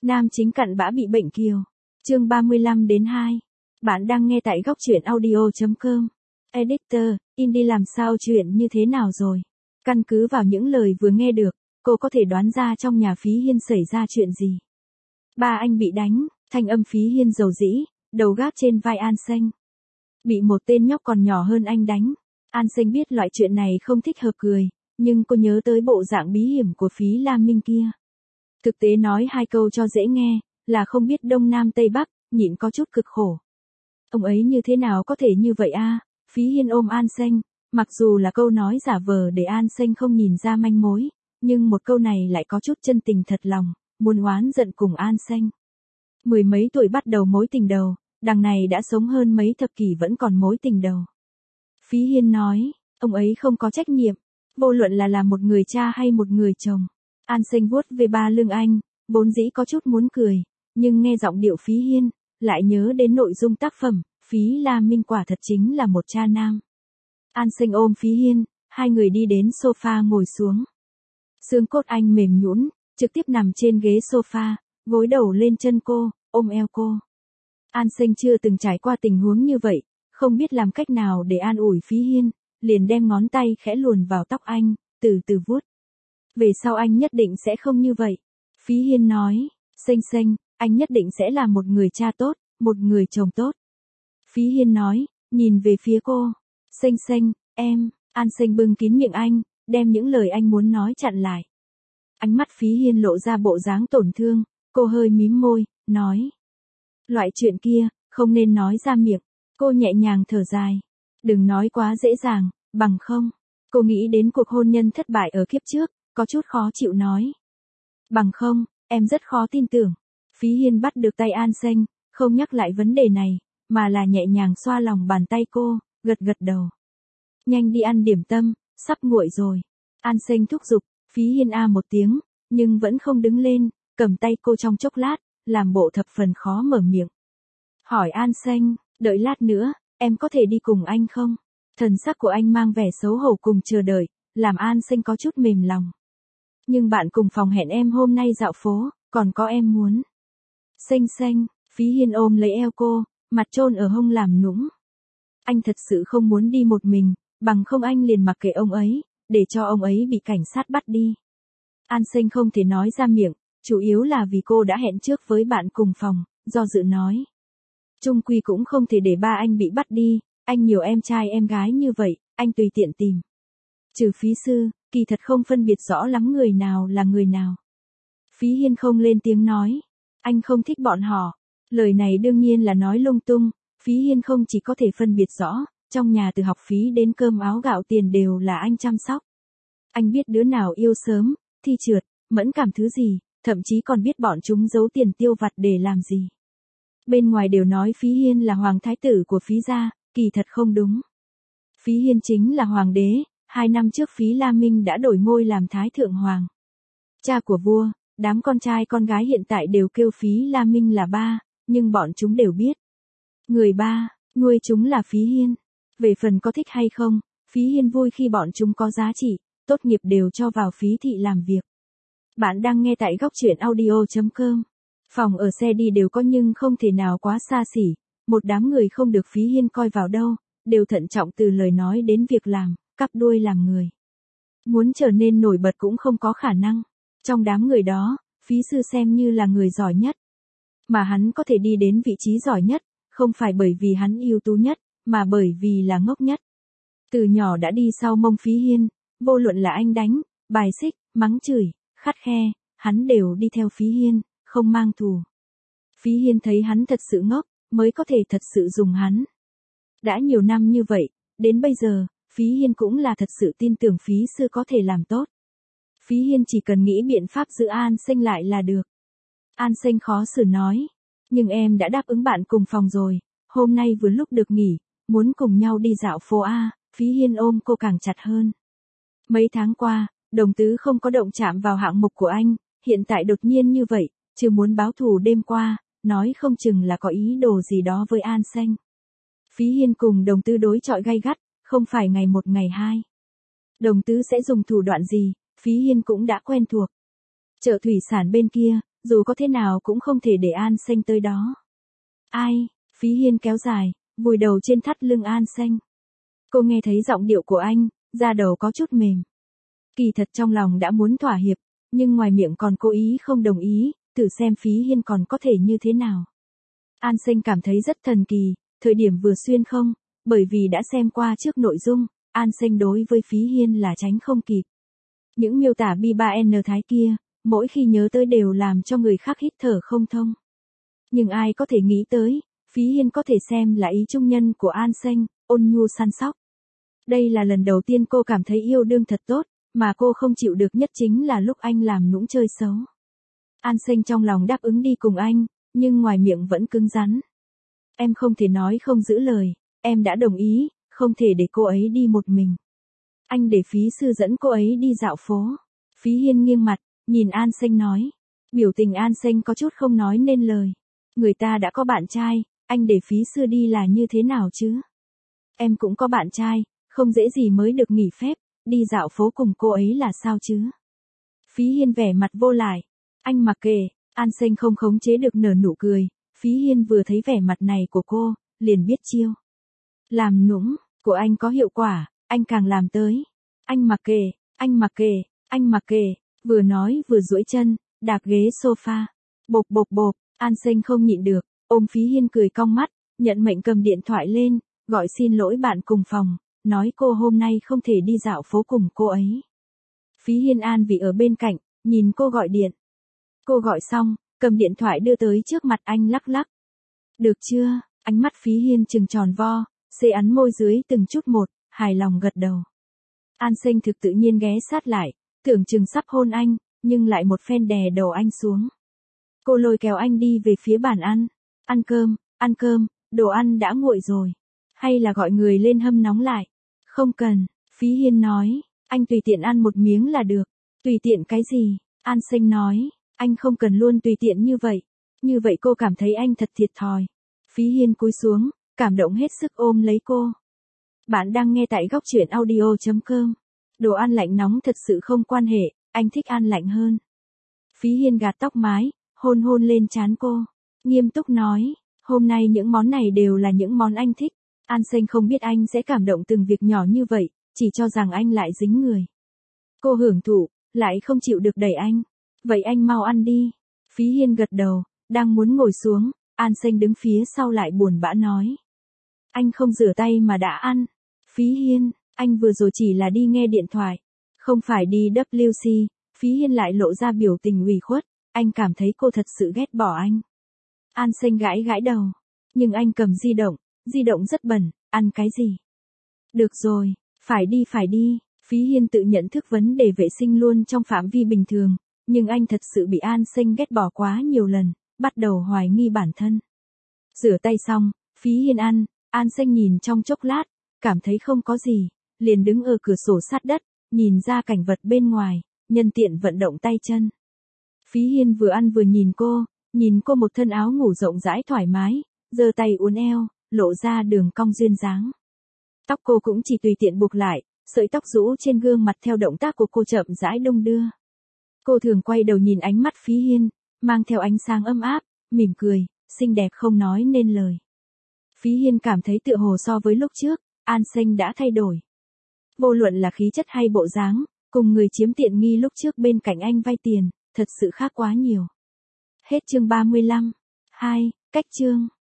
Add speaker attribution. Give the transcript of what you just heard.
Speaker 1: Nam chính cặn bã bị bệnh kiều. Chương 35-2. Bạn đang nghe tại góc truyện audio.com. Editor, Indie làm sao chuyện như thế nào rồi? Căn cứ vào những lời vừa nghe được, cô có thể đoán ra trong nhà Phí Hiên xảy ra chuyện gì. Ba anh bị đánh, thanh âm Phí Hiên dầu dĩ, đầu gác trên vai An Xanh. Bị một tên nhóc còn nhỏ hơn anh đánh. An Xanh biết loại chuyện này không thích hợp cười, nhưng cô nhớ tới bộ dạng bí hiểm của Phí Lam Minh kia. Thực tế nói hai câu cho dễ nghe, là không biết Đông Nam Tây Bắc, nhịn có chút cực khổ. Ông ấy như thế nào có thể như vậy a? Phí Hiên ôm An Xanh, mặc dù là câu nói giả vờ để An Xanh không nhìn ra manh mối, nhưng một câu này lại có chút chân tình thật lòng, muốn oán giận cùng An Xanh. Mười mấy tuổi bắt đầu mối tình đầu, đằng này đã sống hơn mấy thập kỷ vẫn còn mối tình đầu. Phí Hiên nói, ông ấy không có trách nhiệm, vô luận là một người cha hay một người chồng. An Xanh vuốt về ba lưng anh, vốn dĩ có chút muốn cười, nhưng nghe giọng điệu Phí Hiên, lại nhớ đến nội dung tác phẩm, Phí Lam Minh quả thật chính là một cha nam. An Xanh ôm Phí Hiên, hai người đi đến sofa ngồi xuống. Xương cốt anh mềm nhũn, trực tiếp nằm trên ghế sofa, gối đầu lên chân cô, ôm eo cô. An Xanh chưa từng trải qua tình huống như vậy, không biết làm cách nào để an ủi Phí Hiên, liền đem ngón tay khẽ luồn vào tóc anh, từ từ vuốt. Về sau anh nhất định sẽ không như vậy. Phí Hiên nói, Xanh, anh nhất định sẽ là một người cha tốt, một người chồng tốt. Phí Hiên nói, nhìn về phía cô, Xanh, em. An Xanh bưng kín miệng anh, đem những lời anh muốn nói chặn lại. Ánh mắt Phí Hiên lộ ra bộ dáng tổn thương, cô hơi mím môi, nói. Loại chuyện kia, không nên nói ra miệng. Cô nhẹ nhàng thở dài. Đừng nói quá dễ dàng, bằng không. Cô nghĩ đến cuộc hôn nhân thất bại ở kiếp trước, có chút khó chịu nói. Bằng không, em rất khó tin tưởng. Phí Hiên bắt được tay An Xanh, không nhắc lại vấn đề này, mà là nhẹ nhàng xoa lòng bàn tay cô, gật đầu. Nhanh đi ăn điểm tâm, sắp nguội rồi. An Xanh thúc giục, Phí Hiên một tiếng, nhưng vẫn không đứng lên, cầm tay cô trong chốc lát, làm bộ thập phần khó mở miệng. Hỏi An Xanh, đợi lát nữa, em có thể đi cùng anh không? Thần sắc của anh mang vẻ xấu hổ cùng chờ đợi, làm An Xanh có chút mềm lòng. Nhưng bạn cùng phòng hẹn em hôm nay dạo phố, còn có em muốn. Xanh, Phí Hiên ôm lấy eo cô, mặt chôn ở hông làm nũng. Anh thật sự không muốn đi một mình, bằng không anh liền mặc kệ ông ấy, để cho ông ấy bị cảnh sát bắt đi. An Xanh không thể nói ra miệng, chủ yếu là vì cô đã hẹn trước với bạn cùng phòng, do dự nói. Chung quy cũng không thể để ba anh bị bắt đi, anh nhiều em trai em gái như vậy, anh tùy tiện tìm. Trừ Phí Sư, kỳ thật không phân biệt rõ lắm người nào là người nào. Phí Hiên không lên tiếng nói. Anh không thích bọn họ. Lời này đương nhiên là nói lung tung. Phí Hiên không chỉ có thể phân biệt rõ, trong nhà từ học phí đến cơm áo gạo tiền đều là anh chăm sóc. Anh biết đứa nào yêu sớm, thi trượt, mẫn cảm thứ gì, thậm chí còn biết bọn chúng giấu tiền tiêu vặt để làm gì. Bên ngoài đều nói Phí Hiên là hoàng thái tử của Phí gia, kỳ thật không đúng. Phí Hiên chính là hoàng đế, 2 năm trước Phí Lam Minh đã đổi ngôi làm thái thượng hoàng. Cha của vua, đám con trai con gái hiện tại đều kêu Phí Lam Minh là ba, nhưng bọn chúng đều biết. Người ba, nuôi chúng là Phí Hiên. Về phần có thích hay không, Phí Hiên vui khi bọn chúng có giá trị, tốt nghiệp đều cho vào Phí thị làm việc. Bạn đang nghe tại góc truyện audio.com. Phòng ở xe đi đều có nhưng không thể nào quá xa xỉ, một đám người không được Phí Hiên coi vào đâu, đều thận trọng từ lời nói đến việc làm, cắp đuôi làm người. Muốn trở nên nổi bật cũng không có khả năng. Trong đám người đó, Phí Sư xem như là người giỏi nhất. Mà hắn có thể đi đến vị trí giỏi nhất, không phải bởi vì hắn ưu tú nhất, mà bởi vì là ngốc nhất. Từ nhỏ đã đi sau mông Phí Hiên, vô luận là anh đánh, bài xích, mắng chửi, khắt khe, hắn đều đi theo Phí Hiên, không mang thù. Phí Hiên thấy hắn thật sự ngốc, mới có thể thật sự dùng hắn. Đã nhiều năm như vậy, đến bây giờ, Phí Hiên cũng là thật sự tin tưởng Phí Sư có thể làm tốt. Phí Hiên chỉ cần nghĩ biện pháp giữ An Xanh lại là được. An Xanh khó xử nói. Nhưng em đã đáp ứng bạn cùng phòng rồi, hôm nay vừa lúc được nghỉ, muốn cùng nhau đi dạo phố A. Phí Hiên ôm cô càng chặt hơn. Mấy tháng qua, Đồng Tứ không có động chạm vào hạng mục của anh, hiện tại đột nhiên như vậy, chứ muốn báo thù đêm qua, nói không chừng là có ý đồ gì đó với An Xanh. Phí Hiên cùng Đồng Tứ đối chọi gay gắt, không phải ngày một ngày hai. Đồng Tứ sẽ dùng thủ đoạn gì, Phí Hiên cũng đã quen thuộc. Chợ thủy sản bên kia, dù có thế nào cũng không thể để An Xanh tới đó. Ai, Phí Hiên kéo dài, vùi đầu trên thắt lưng An Xanh. Cô nghe thấy giọng điệu của anh, da đầu có chút mềm. Kỳ thật trong lòng đã muốn thỏa hiệp, nhưng ngoài miệng còn cố ý không đồng ý, thử xem Phí Hiên còn có thể như thế nào. An Xanh cảm thấy rất thần kỳ, thời điểm vừa xuyên không, bởi vì đã xem qua trước nội dung, An Xanh đối với Phí Hiên là tránh không kịp. Những miêu tả bi-ba-n thái kia, mỗi khi nhớ tới đều làm cho người khác hít thở không thông. Nhưng ai có thể nghĩ tới, Phí Hiên có thể xem là ý trung nhân của An Xanh, ôn nhu săn sóc. Đây là lần đầu tiên cô cảm thấy yêu đương thật tốt, mà cô không chịu được nhất chính là lúc anh làm nũng chơi xấu. An Xanh trong lòng đáp ứng đi cùng anh, nhưng ngoài miệng vẫn cứng rắn. Em không thể nói không giữ lời, em đã đồng ý, không thể để cô ấy đi một mình. Anh để Phí sư dẫn cô ấy đi dạo phố. Phí Hiên nghiêng mặt, nhìn An Xanh nói. Biểu tình An Xanh có chút không nói nên lời. Người ta đã có bạn trai, anh để Phí sư đi là như thế nào chứ? Em cũng có bạn trai, không dễ gì mới được nghỉ phép, đi dạo phố cùng cô ấy là sao chứ? Phí Hiên vẻ mặt vô lại. Anh mặc kệ, An Xanh không khống chế được nở nụ cười. Phí Hiên vừa thấy vẻ mặt này của cô, liền biết chiêu. Làm nũng, của anh có hiệu quả, anh càng làm tới. Anh mặc kệ, anh mặc kệ, anh mặc kệ, vừa nói vừa duỗi chân, đạp ghế sofa. Bộp bộp bộp, An Xanh không nhịn được, ôm Phí Hiên cười cong mắt, nhận mệnh cầm điện thoại lên, gọi xin lỗi bạn cùng phòng, nói cô hôm nay không thể đi dạo phố cùng cô ấy. Phí Hiên an vì ở bên cạnh, nhìn cô gọi điện. Cô gọi xong, cầm điện thoại đưa tới trước mặt anh lắc lắc. Được chưa? Ánh mắt Phí Hiên trừng tròn vo, xê ấn môi dưới từng chút một, hài lòng gật đầu. An Xanh thực tự nhiên ghé sát lại, tưởng chừng sắp hôn anh, nhưng lại một phen đè đầu anh xuống. Cô lôi kéo anh đi về phía bàn ăn. Ăn cơm, đồ ăn đã nguội rồi. Hay là gọi người lên hâm nóng lại? Không cần, Phí Hiên nói, anh tùy tiện ăn một miếng là được. Tùy tiện cái gì? An Xanh nói, anh không cần luôn tùy tiện như vậy. Như vậy cô cảm thấy anh thật thiệt thòi. Phí Hiên cúi xuống, cảm động hết sức ôm lấy cô. Bạn đang nghe tại góc truyện audio.com. Đồ ăn lạnh nóng thật sự không quan hệ, anh thích ăn lạnh hơn. Phí Hiên gạt tóc mái, hôn hôn lên trán cô. Nghiêm túc nói, hôm nay những món này đều là những món anh thích. An Xanh không biết anh sẽ cảm động từng việc nhỏ như vậy, chỉ cho rằng anh lại dính người. Cô hưởng thụ, lại không chịu được đẩy anh. Vậy anh mau ăn đi. Phí Hiên gật đầu, đang muốn ngồi xuống, An Xanh đứng phía sau lại buồn bã nói. Anh không rửa tay mà đã ăn. Phí Hiên, anh vừa rồi chỉ là đi nghe điện thoại, không phải đi WC. Phí Hiên lại lộ ra biểu tình ủy khuất, anh cảm thấy cô thật sự ghét bỏ anh. An Xanh gãi gãi đầu, nhưng anh cầm di động rất bẩn, ăn cái gì? Được rồi, phải đi. Phí Hiên tự nhận thức vấn đề vệ sinh luôn trong phạm vi bình thường, nhưng anh thật sự bị An Xanh ghét bỏ quá nhiều lần, bắt đầu hoài nghi bản thân. Rửa tay xong, Phí Hiên ăn, An Xanh nhìn trong chốc lát, cảm thấy không có gì, liền đứng ở cửa sổ sát đất, nhìn ra cảnh vật bên ngoài, nhân tiện vận động tay chân. Phí Hiên vừa ăn vừa nhìn cô một thân áo ngủ rộng rãi thoải mái, giơ tay uốn eo, lộ ra đường cong duyên dáng. Tóc cô cũng chỉ tùy tiện buộc lại, sợi tóc rũ trên gương mặt theo động tác của cô chậm rãi đung đưa. Cô thường quay đầu nhìn ánh mắt Phí Hiên, mang theo ánh sáng ấm áp, mỉm cười, xinh đẹp không nói nên lời. Phí Hiên cảm thấy tựa hồ so với lúc trước, An Xanh đã thay đổi. Vô luận là khí chất hay bộ dáng, cùng người chiếm tiện nghi lúc trước bên cạnh anh vay tiền, thật sự khác quá nhiều. Hết chương 35. 2. Cách chương